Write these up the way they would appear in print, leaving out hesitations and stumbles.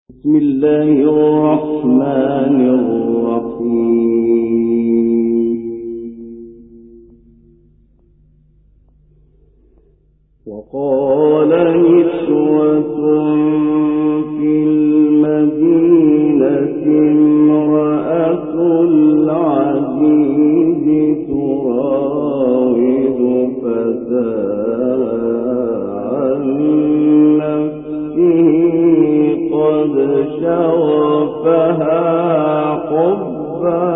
بسم الله الرحمن الرحيم. وقال نسوة في المدينة امرأة العزيز تراود فتاها عن نفسه قد شغفها حبا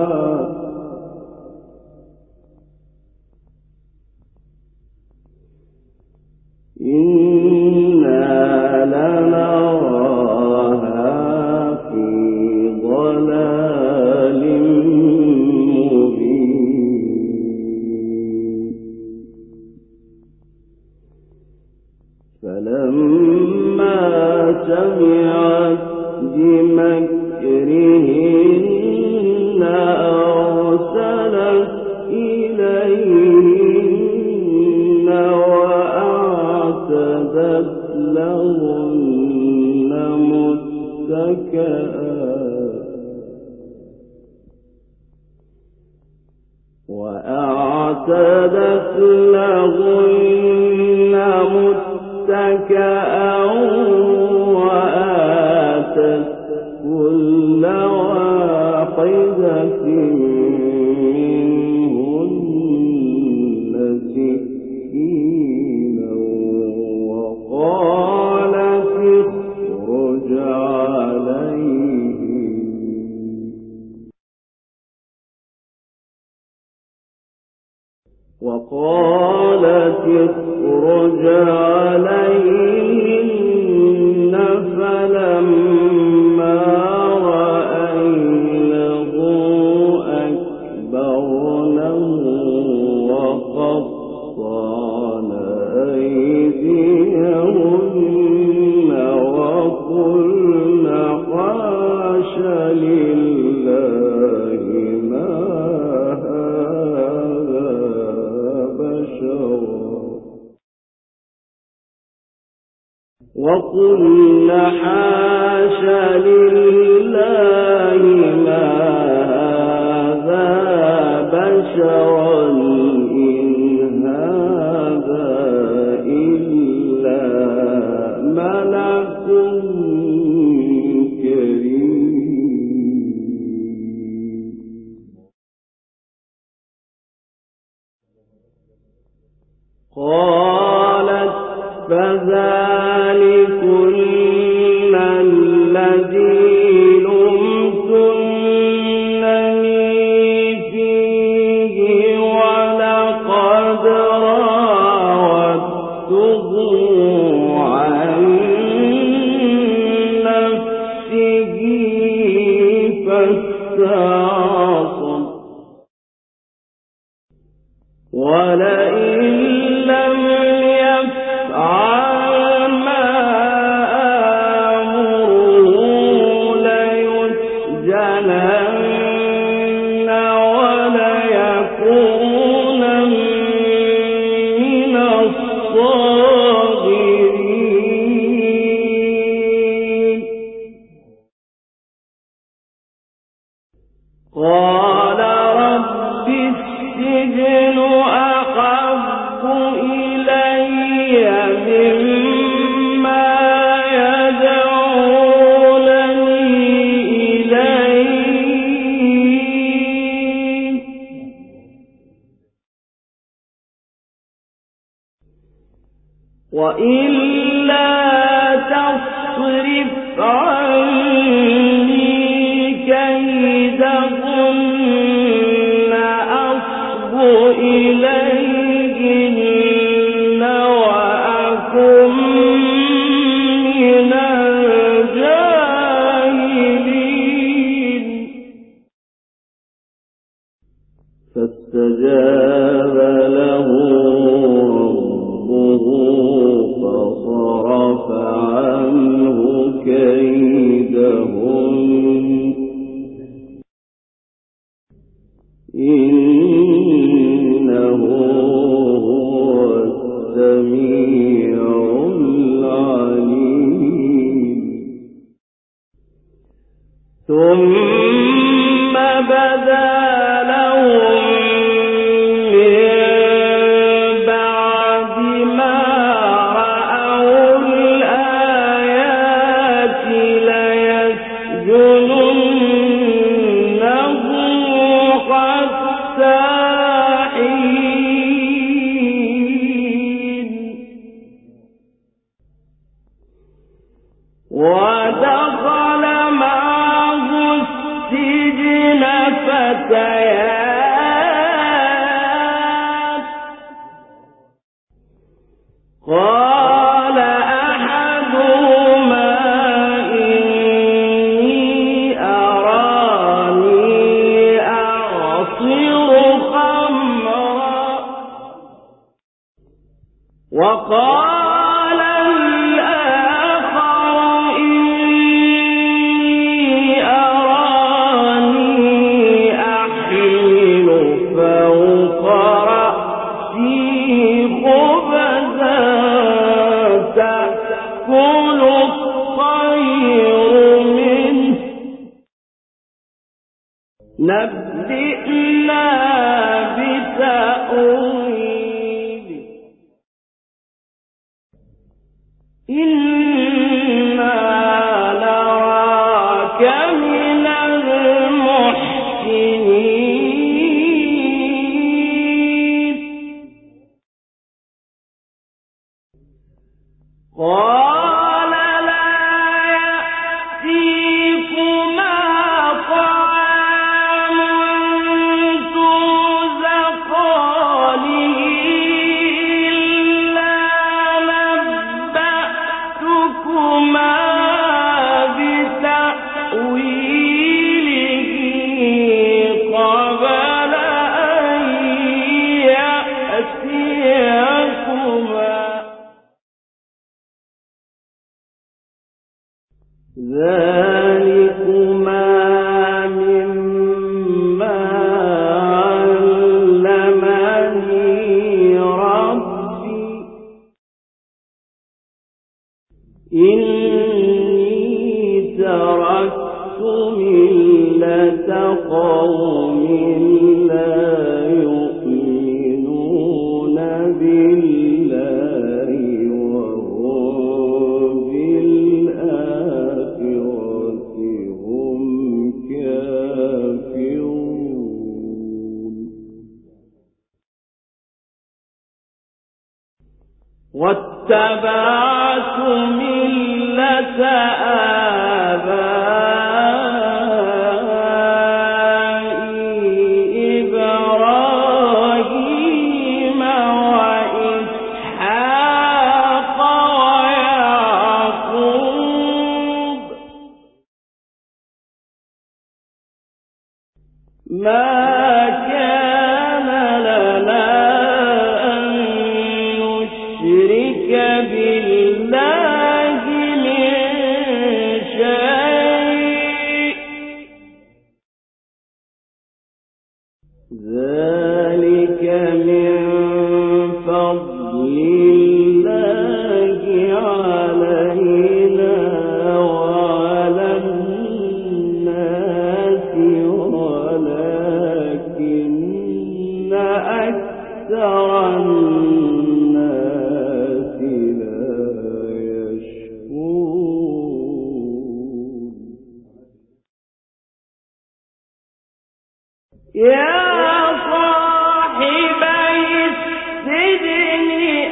إنا لنراها في ضلال مبين. فلما سمعت بمكرهن أرسلت إليهن وأعتدت لهن متكئا وآتت كل واحدة منهن سكينا وقالت اخرج عليهن. فلما رأينه أكبرنه وقطعن أيديهن وقلن حاش لله ما هذا بشرا وقلن حاش لله ما هذا بشرا إن هذا إلا ملك كريم. قالت فذلكن الذي لمتنني فيه ولقد راودته عن نفسه فاستعصم ولئن لم يفعل ما آمره ليسجنن وليكونن من الصاغرين. قال رب السجن أحب إلي مما يدعونني إليه وإلا تصرف عني كيدهن أصب إليهن وأكن من الجاهلين. فاستجاب له ربه فصرف عنه كيدهن إنه هو السميع العليم. ثم بدا لهم من بعد ما رأوا الآيات ليسجننه حتى حين ودخل معه السجن فتيان قال أحدهما إني أراني أعصر خمرا وقال الآخر إني أراني أحمل فوق رأسي خبزا تأكل الطير منه نبئنا بتأويله إنا نراك من المحسنين قال لا يأتيكما طعام ترزقانه إلا نبأتكما بتأويله قبل أن يأتيكما ذلكما مما علمني ربي إني تركت ملة قوم لا يؤمنون بالله وهم بالآخرة هم كافرون واتبعت ملة آبائي إبراهيم وإسحاق ويعقوب ما كان لنا أن نشرك بالله من شيء ذلك من فضل الله علينا وعلى الناس ولكن أكثر الناس لا يشكرون يا صاحبي السجن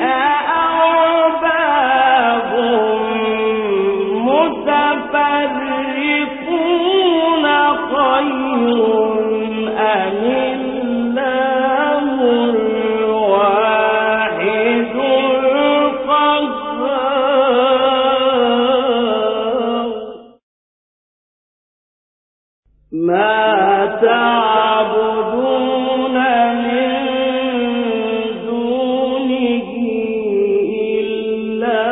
أأرباب متفرقون خير أم الله الواحد القهار ما تعبدون من دونه إلا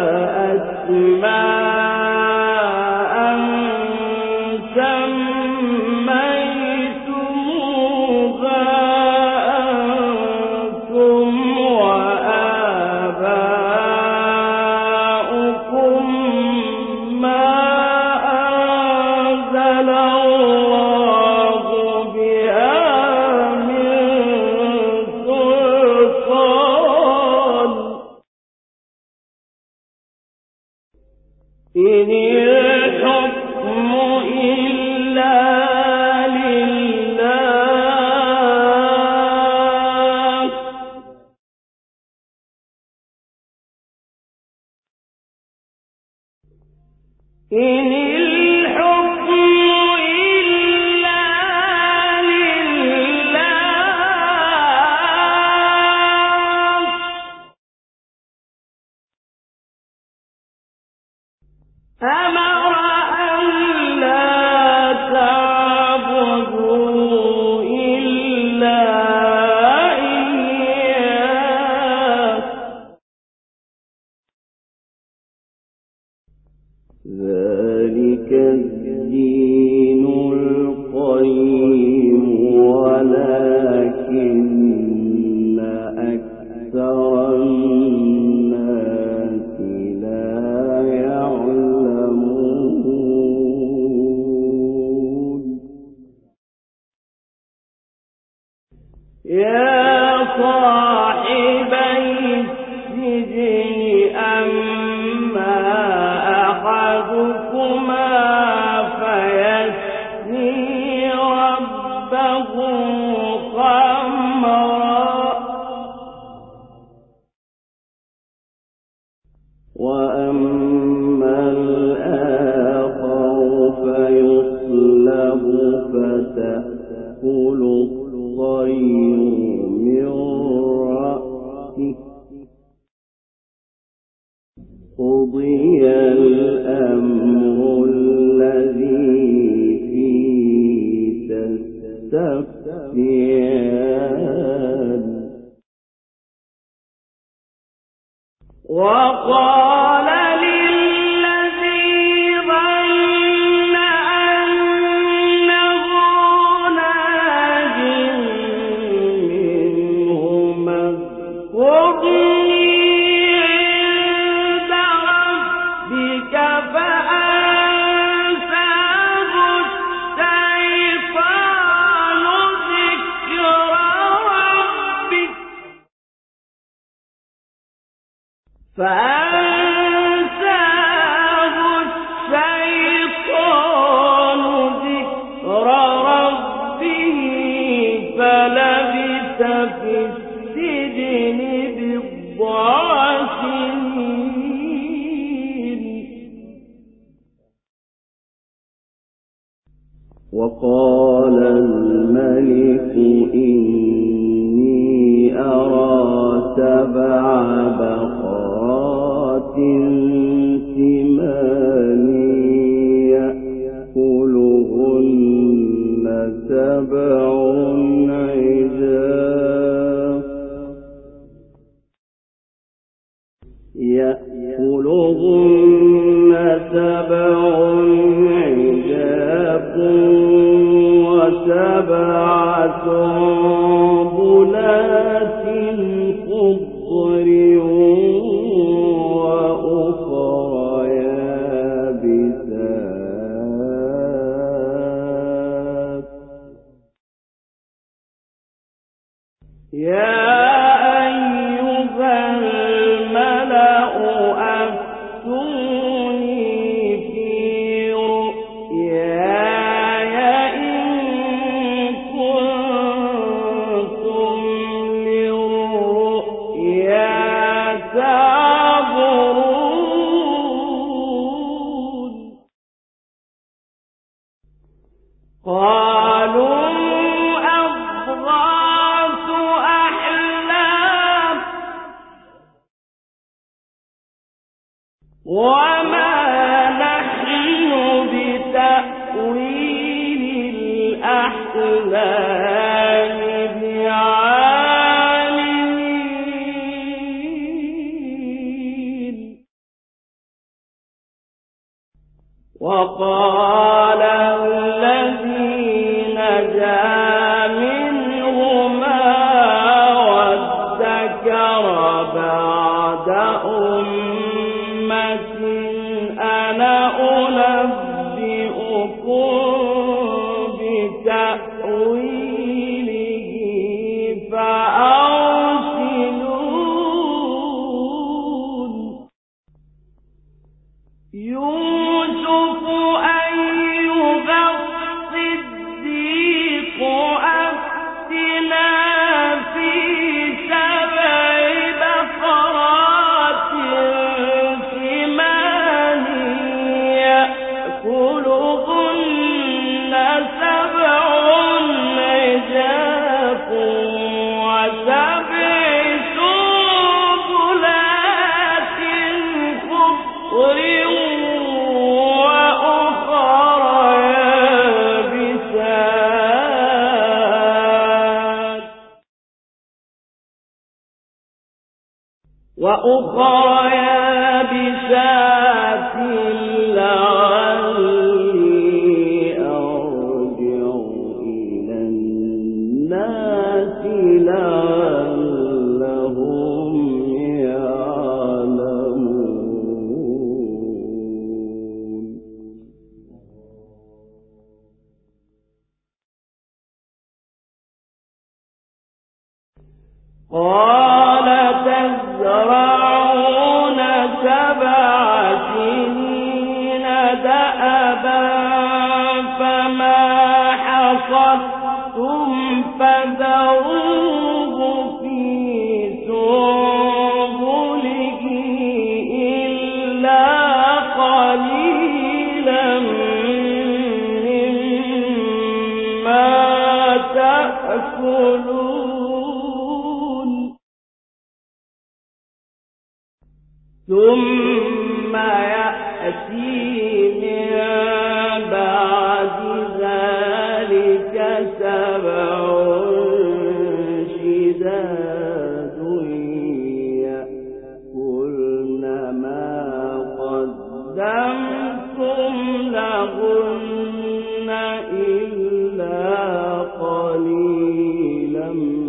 أسماء سميتموها أنتم وآباؤكم ما أنزل ذلك الدين القيم ولكن أكثر الناس لا يعلمون يا صاحبي السجن أما أحدكما فيسقي ربه خمرا وأما الآخر فيصلب فتأكل الطير من رأسه قضي الأمر الذي فيه تستفتيان وقال للذي ظن أنه ناج منهما اذكرني عند ربك فأنساه الشيطان ذكر ربك فأنساه الشيطان ذكر ربه فلبث في السجن بضع سنين وقال الملك إني أرى 7 بقرات سمان يأكلهن 7 عجاف و7 سنبلات خضر وأخرى يابسات يا أيها الملأ أفتوني في رؤياي إن كنتم للرؤيا تعبرون قالوا أضغاث أحلام وما نحن بتأويل الأحلام بعالمين وقال الذي نجا منهما وادكر بعد أمة أنا أنبئكم مثلهن سبع عجاف وسبع سنبلات خضر وأخرى يابسات لعلي أرجع إلى الناس لعلهم يعلمون. قال تزرعون 7 سنين دأبا فما حصدتم فذروه في سنبله إلا قليلا مما تأكلون. ثم يأتي من بعد ذلك 7 شداد يأكلن ما قدمتم لهن إلا قليلا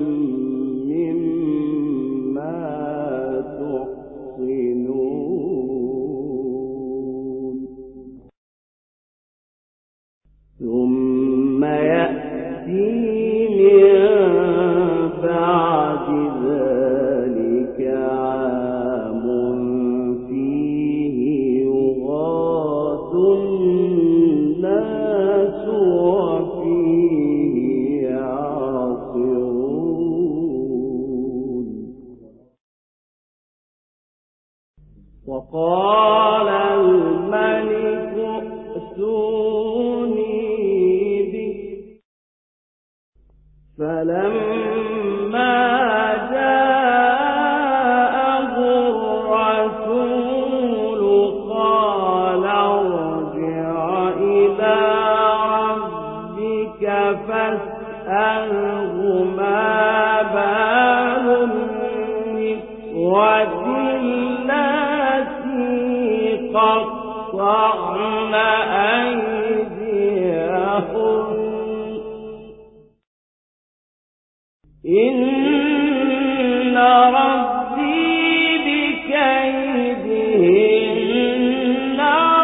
مما تحصنون. ثم يأتي من بعد ذلك عام فيه يغاث الناس وفيه يعصرون. وقال الملك ائتوني به فلما جاءه الرسول قال ارجع إلى ربك فاسأله ما بال النسوة اللاتي قطعن أيديهن إن ربي بكيدهن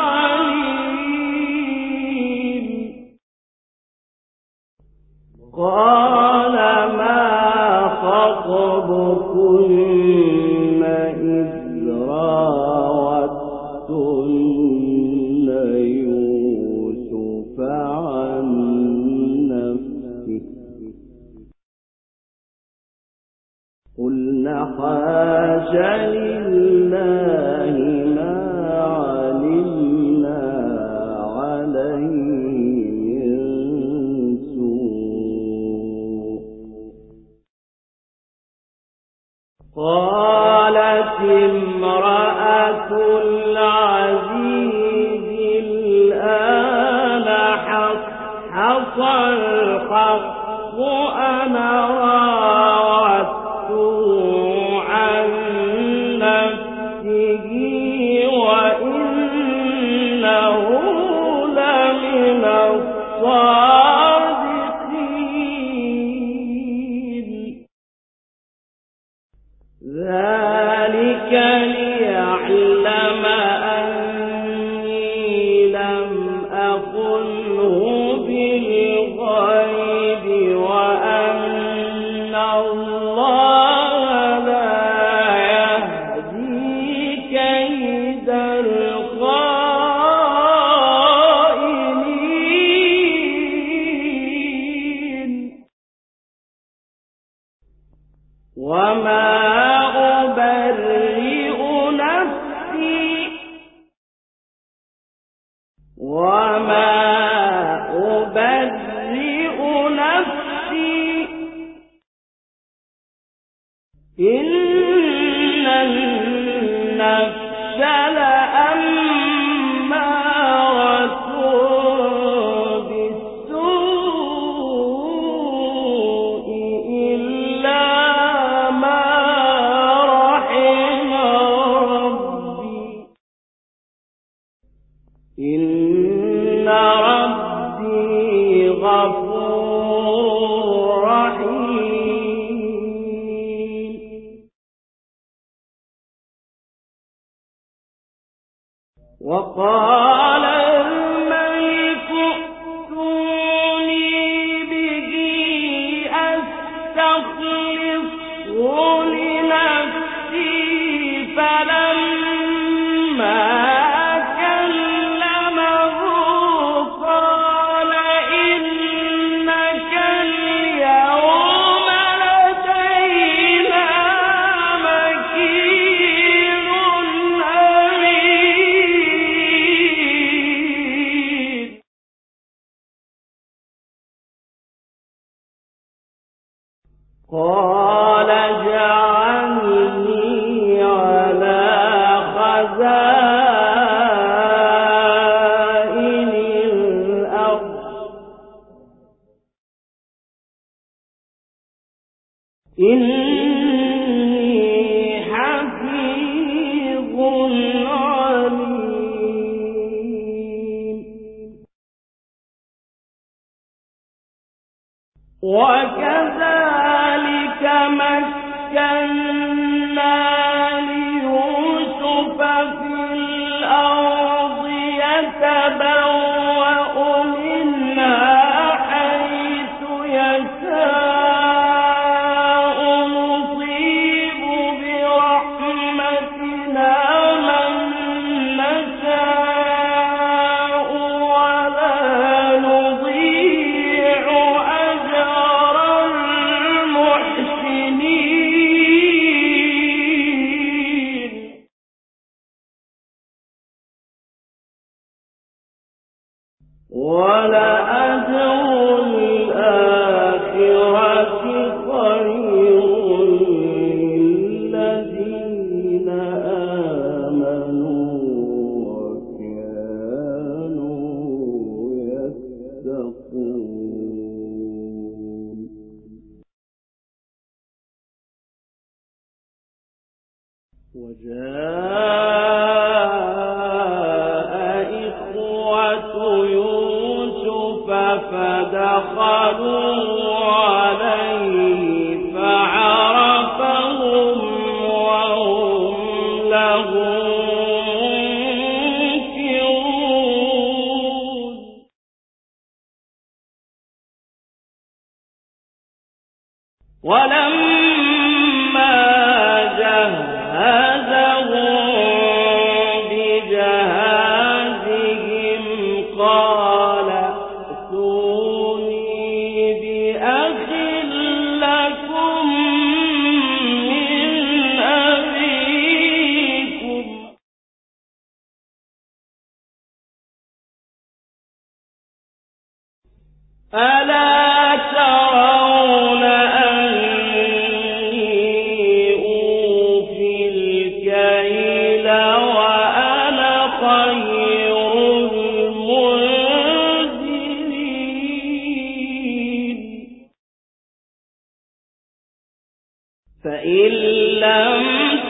عليم. قال ما خطبكن إذ راوتن يوسف عن نفسه قلنا حاش لله ما علمنا عليه من سوء. قالت امرأة العزيز الآن حصحص الحق أنا راودته عن نفسه وإنه لمن الصادقين. ذلك ليعلم أني لم أخنه بالغيب وأن الله لا يهدي كيد الخائنين. وما أبرئ نفسي وما غفور رحيم. وقال الملك ائتوني به أستخلصه لنفسي. فلما كلمه قال إنك اليوم لدينا مكين أمين. قال اجعلني على خزائن الأرض إني حفيظ عليم. وكذلك مكنا ليوسف في الأرض يتبوأ منها حيث يشاء نصيب برحمتنا من نشاء ولا نضيع أجر المحسنين. ولأجر الآخرة خير للذين آمنوا وكانوا يتقون. وجاء إخوة يوسف فدخلوا عليه فعرفهم وهم له منكرون. ولما جهزهم بجهازهم قال ائتوني بأخ لكم من أبيكم. ألا ترون أني أوفي الكيل وأنا خير المنزلين. فإن لم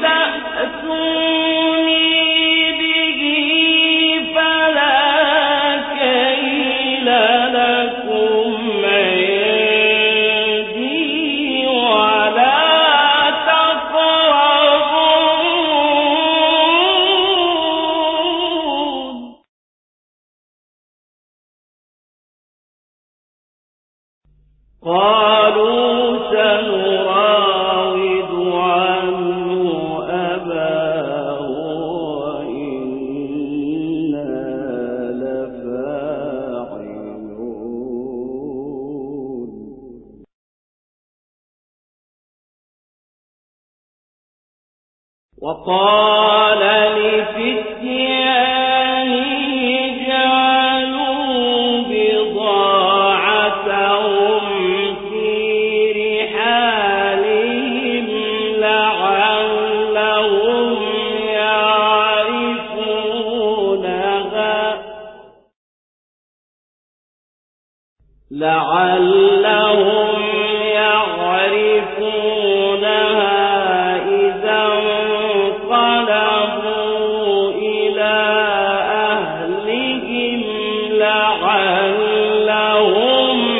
تأتوني به فلا كيل لكم عندي ولا تقربون. قالوا سنراود عنه أباه وإنا لفاعلون. وقال لفتيانه جعلوا بضاعتهم في رحالهم لعلهم يعرفونها إذا انقلبوا إلى أهلهم لعلهم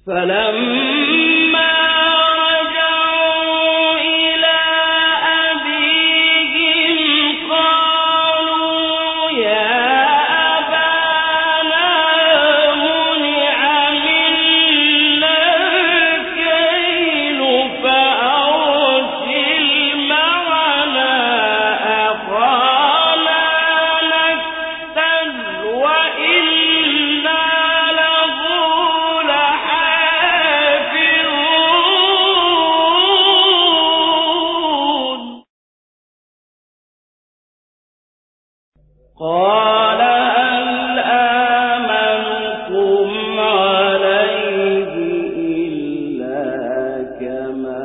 فلما رجعوا إلى أبيهم قالوا يا أبانا منع منا الكيل فأرسل معنا أخانا نكتل وإنا له لحافظون. قال هل آمنكم عليه إلا كما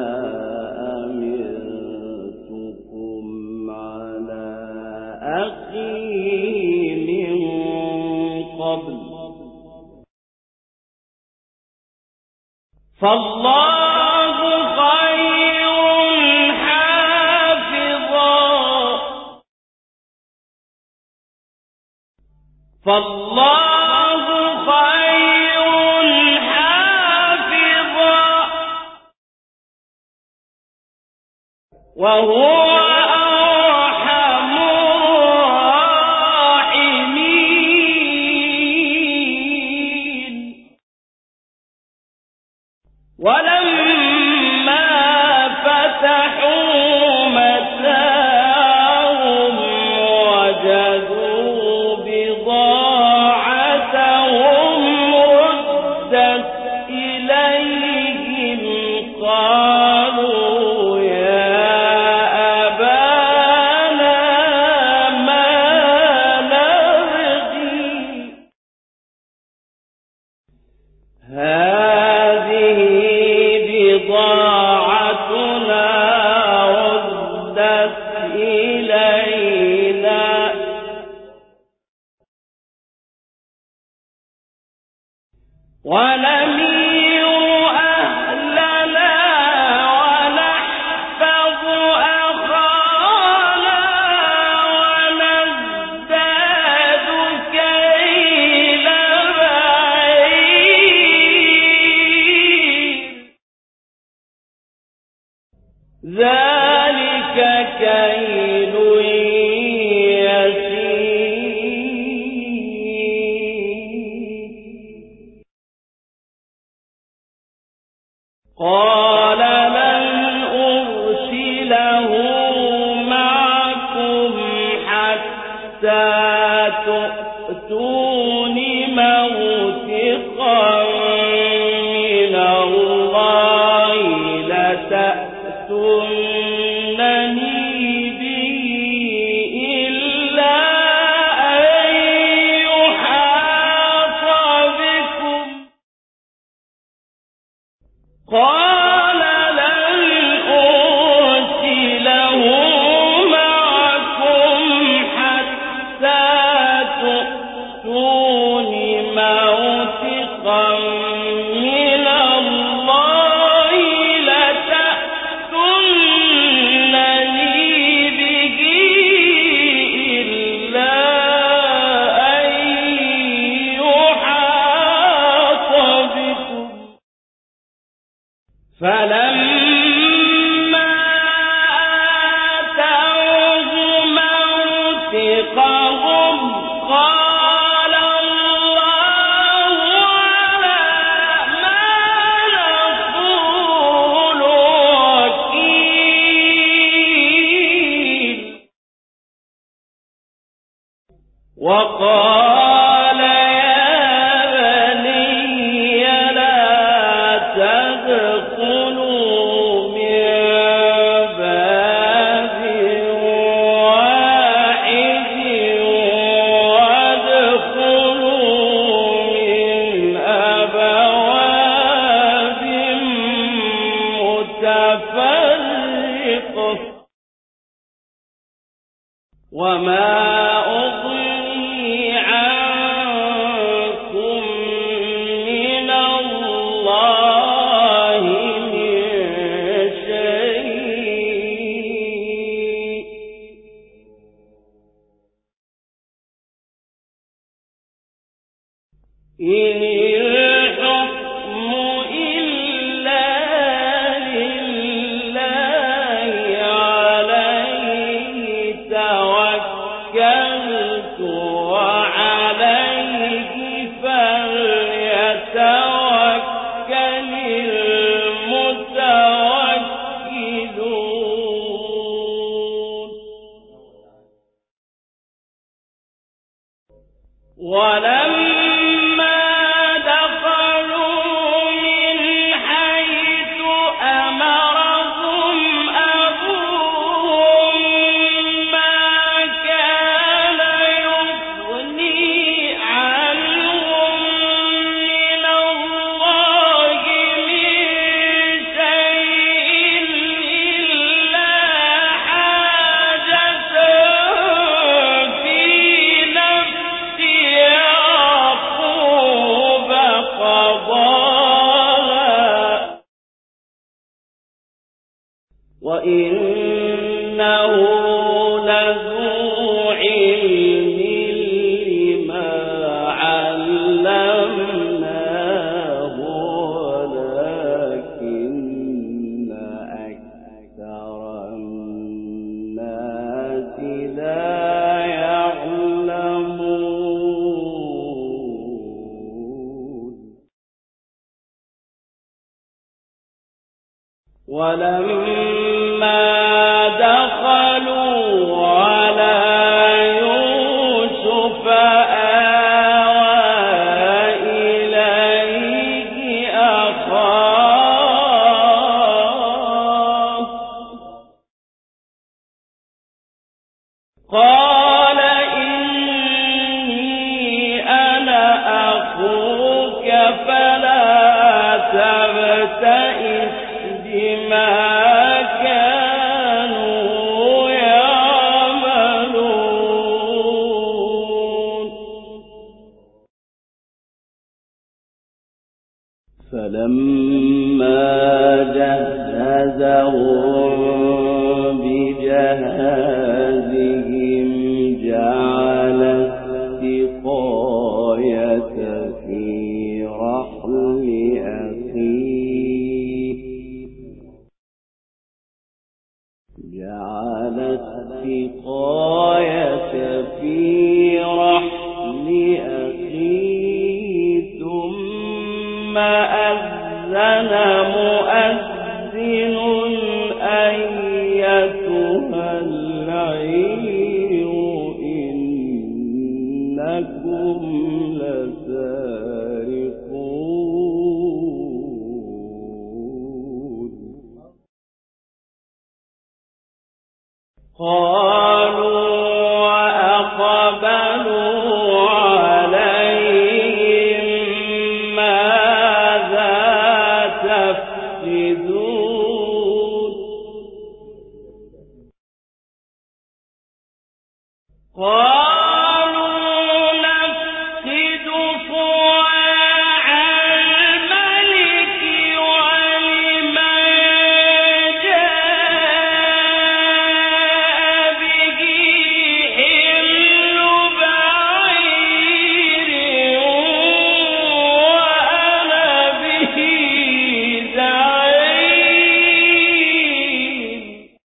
أمنتكم على أخيه من قبل فالله خير حافظا وهو أرحم الراحمين. ولما فتحوا متاعهم وجدوا بضاعتهم ردت إليهم قالوا يا أبانا ما نبغي هذه بضاعتنا ردت إلينا ونمير أهلنا ونحفظ أخانا ونزداد كيل بعير ذلك كيل يسير. قال لن أرسله معكم حتى تؤتون موثقا من الله لتأتونني به إلا أن يحاط بكم. قال لن أرسله معكم حتى تؤتون موثقا من الله لتأتونني به إلا أن يحاط بكم. فلما آتوه موثقهم قال الله على ما نقول وكيل. وقال يا بني لا تدخلوا من باب واحد وادخلوا من أبواب متفرقة وما أغني عنكم من الله من شيء إن الحكم ولما دخلوا من حيث أمرهم أبوهم ما كان يغني عنهم من الله من شيء إلا حاجة في نفس يعقوب قضاها وإنه لذو علم لما علمناه ولكن أكثر الناس لا يعلمون ولما دخلوا على يوسف آوى إليه أخاه قال إني أنا أخوك فلا تبتئس بما كانوا يعملون فلما جهزهم بجهازهم جعل السقاية في رحل أخيه ثم أذن مؤذن أيتها العير إنكم لسارقون قالوا وأقبلوا عليهم ماذا تفقدون قالوا نفقد صواع الملك ولمن جاء به حمل بعير وأنا به زعيم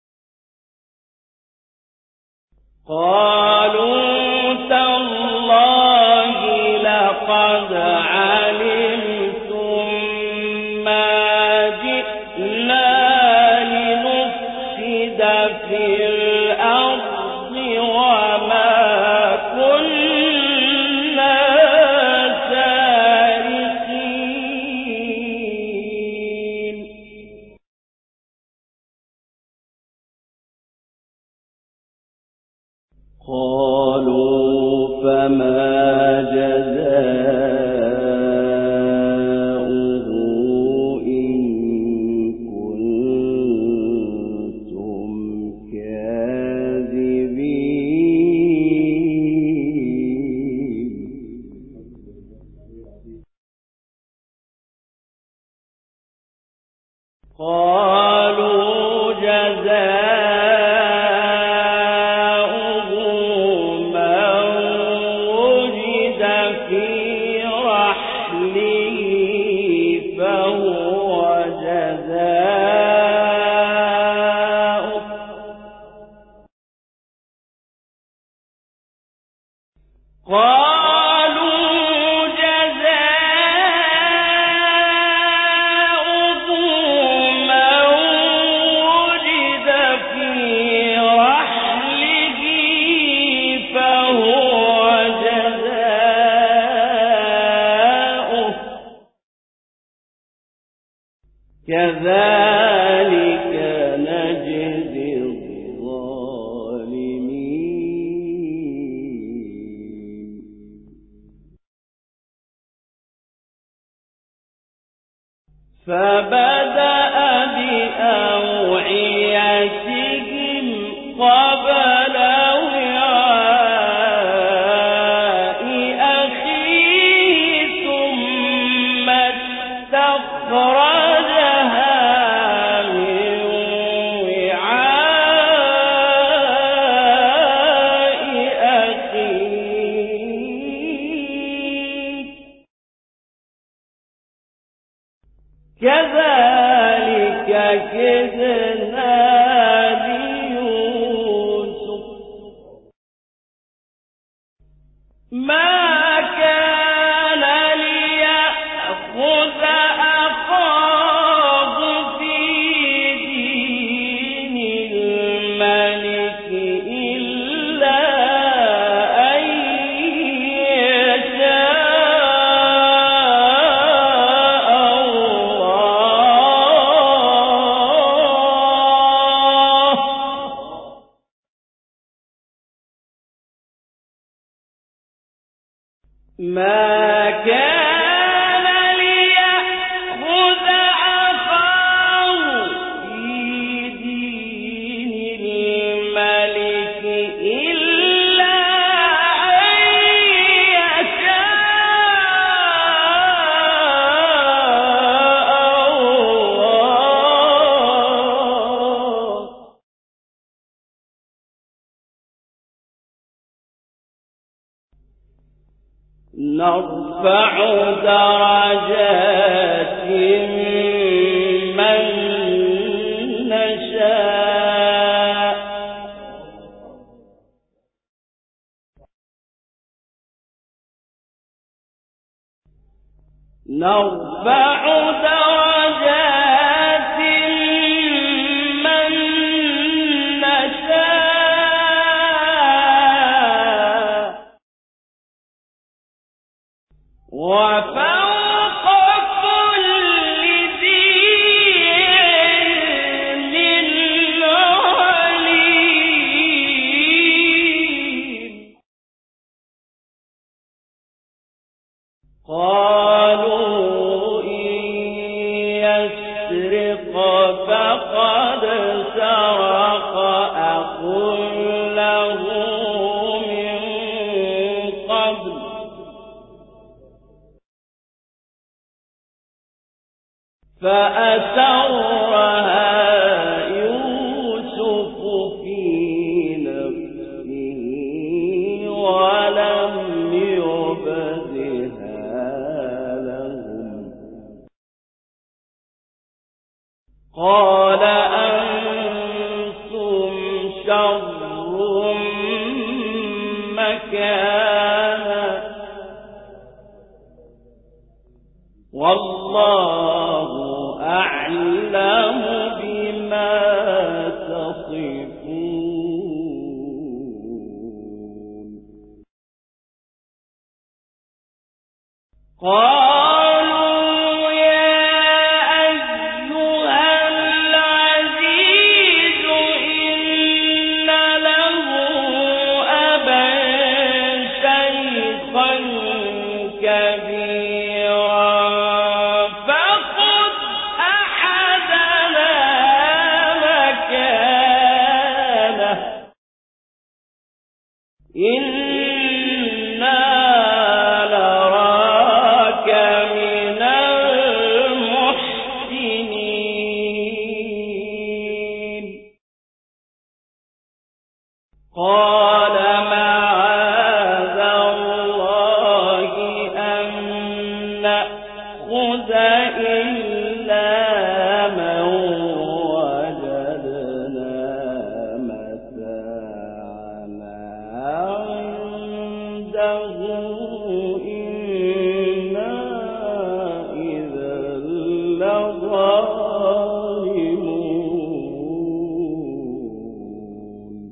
قالوا تالله لقد علمتم ما جئنا لنفسد في الأرض وما كنا سارقين قالوا فما جزاؤه إن كنتم كاذبين قالوا جزاؤه من وجد في رحله فهو جزاؤه قالوا جزاؤه من وجد في رحله فهو جزاؤه كذلك نجزي الظالمين. فبدأ بأوعيتهم قبل وعاء أخيه ثم استخرجها من وعاء أخيه كذلك كدنا ليوسف ما كان ليأخذ أخاه في دين الملك إلا أن يشاء الله. ما كان ليأخذ أخاه في دين الملك إلا أن يشاء الله. نرفع درجات من نشاء نرفع درجات من نشاء وفوق كل ذي علم عليم. قالوا إن يسرق فقد سرق أخ له من قبل فأسرها يوسف في نفسه ولم يبدها لهم قال أنتم شر مكانا والله أعلم بما تصفون. قالوا يا أيها العزيز إن له أبا شيخا كبيرا فخذ أحدنا مكانه إنا لراك من المحسنين. قال معاذ الله أن نأخذ إلا من وجدنا متاعنا عنده إنا إذا لظالمون.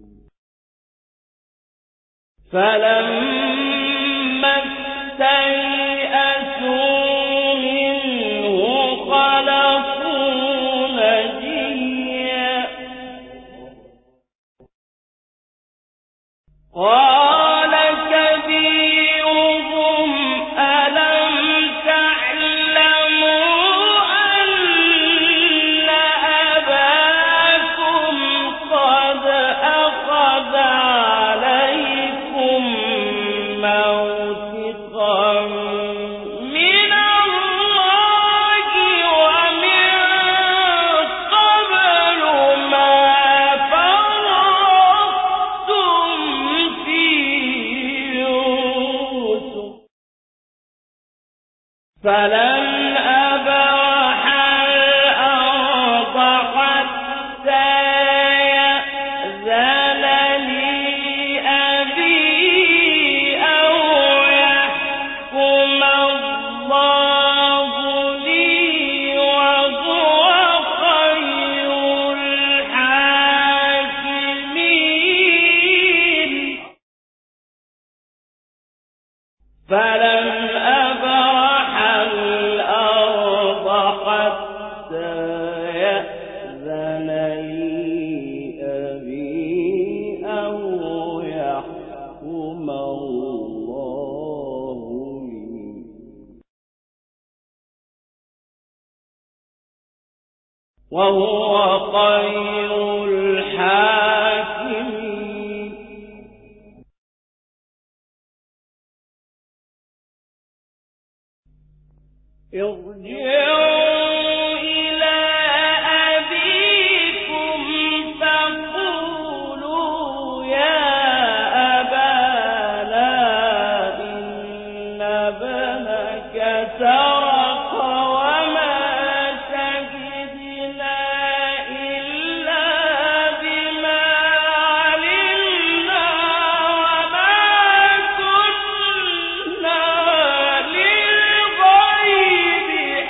فلما استيئسوا منه خلصوا قال كبيرهم ألم تعلموا أن أباكم قد أخذ عليكم موثقا من الله ومن قبل ما فرطتم في يوسف فلن أبرح الأرض حتى يأذن لي أبي أو يحكم الله لي وهو خير الحاكمين فلن أبرح الأرض حتى يأذن لي أبي أو يحكم الله لي وهو خير الحاكمين ارجعوا إلى أبيكم فقولوا يا أبانا إن ابنك سرق وما شهدنا إلا بما علمنا وما كنا للغيب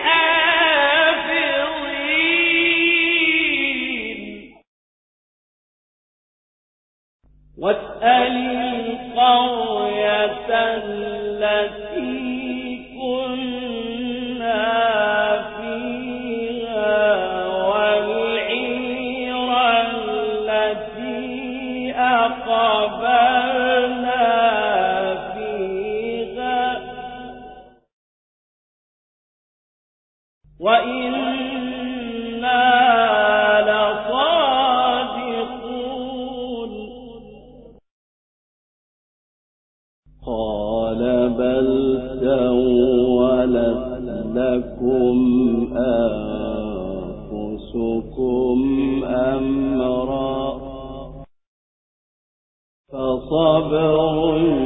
حافظين واسأل القرية التي كنا فيها والعير التي أقبلنا فيها وإنا لصادقون قال بل سولت لكم أنفسكم أمرا فصبر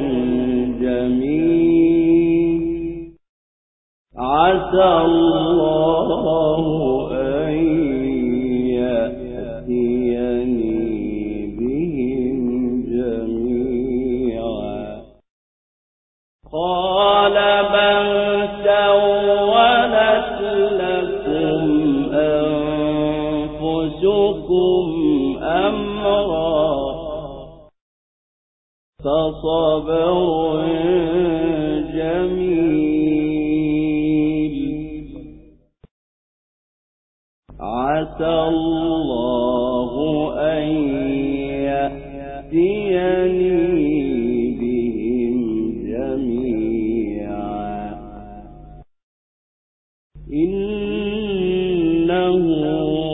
جميل عسى الله أن يأتيني بهم جميعا قال بل سولت لكم أنفسكم أمرا فصبر جميل عسى الله أن يأتيني بهم جميعا إنه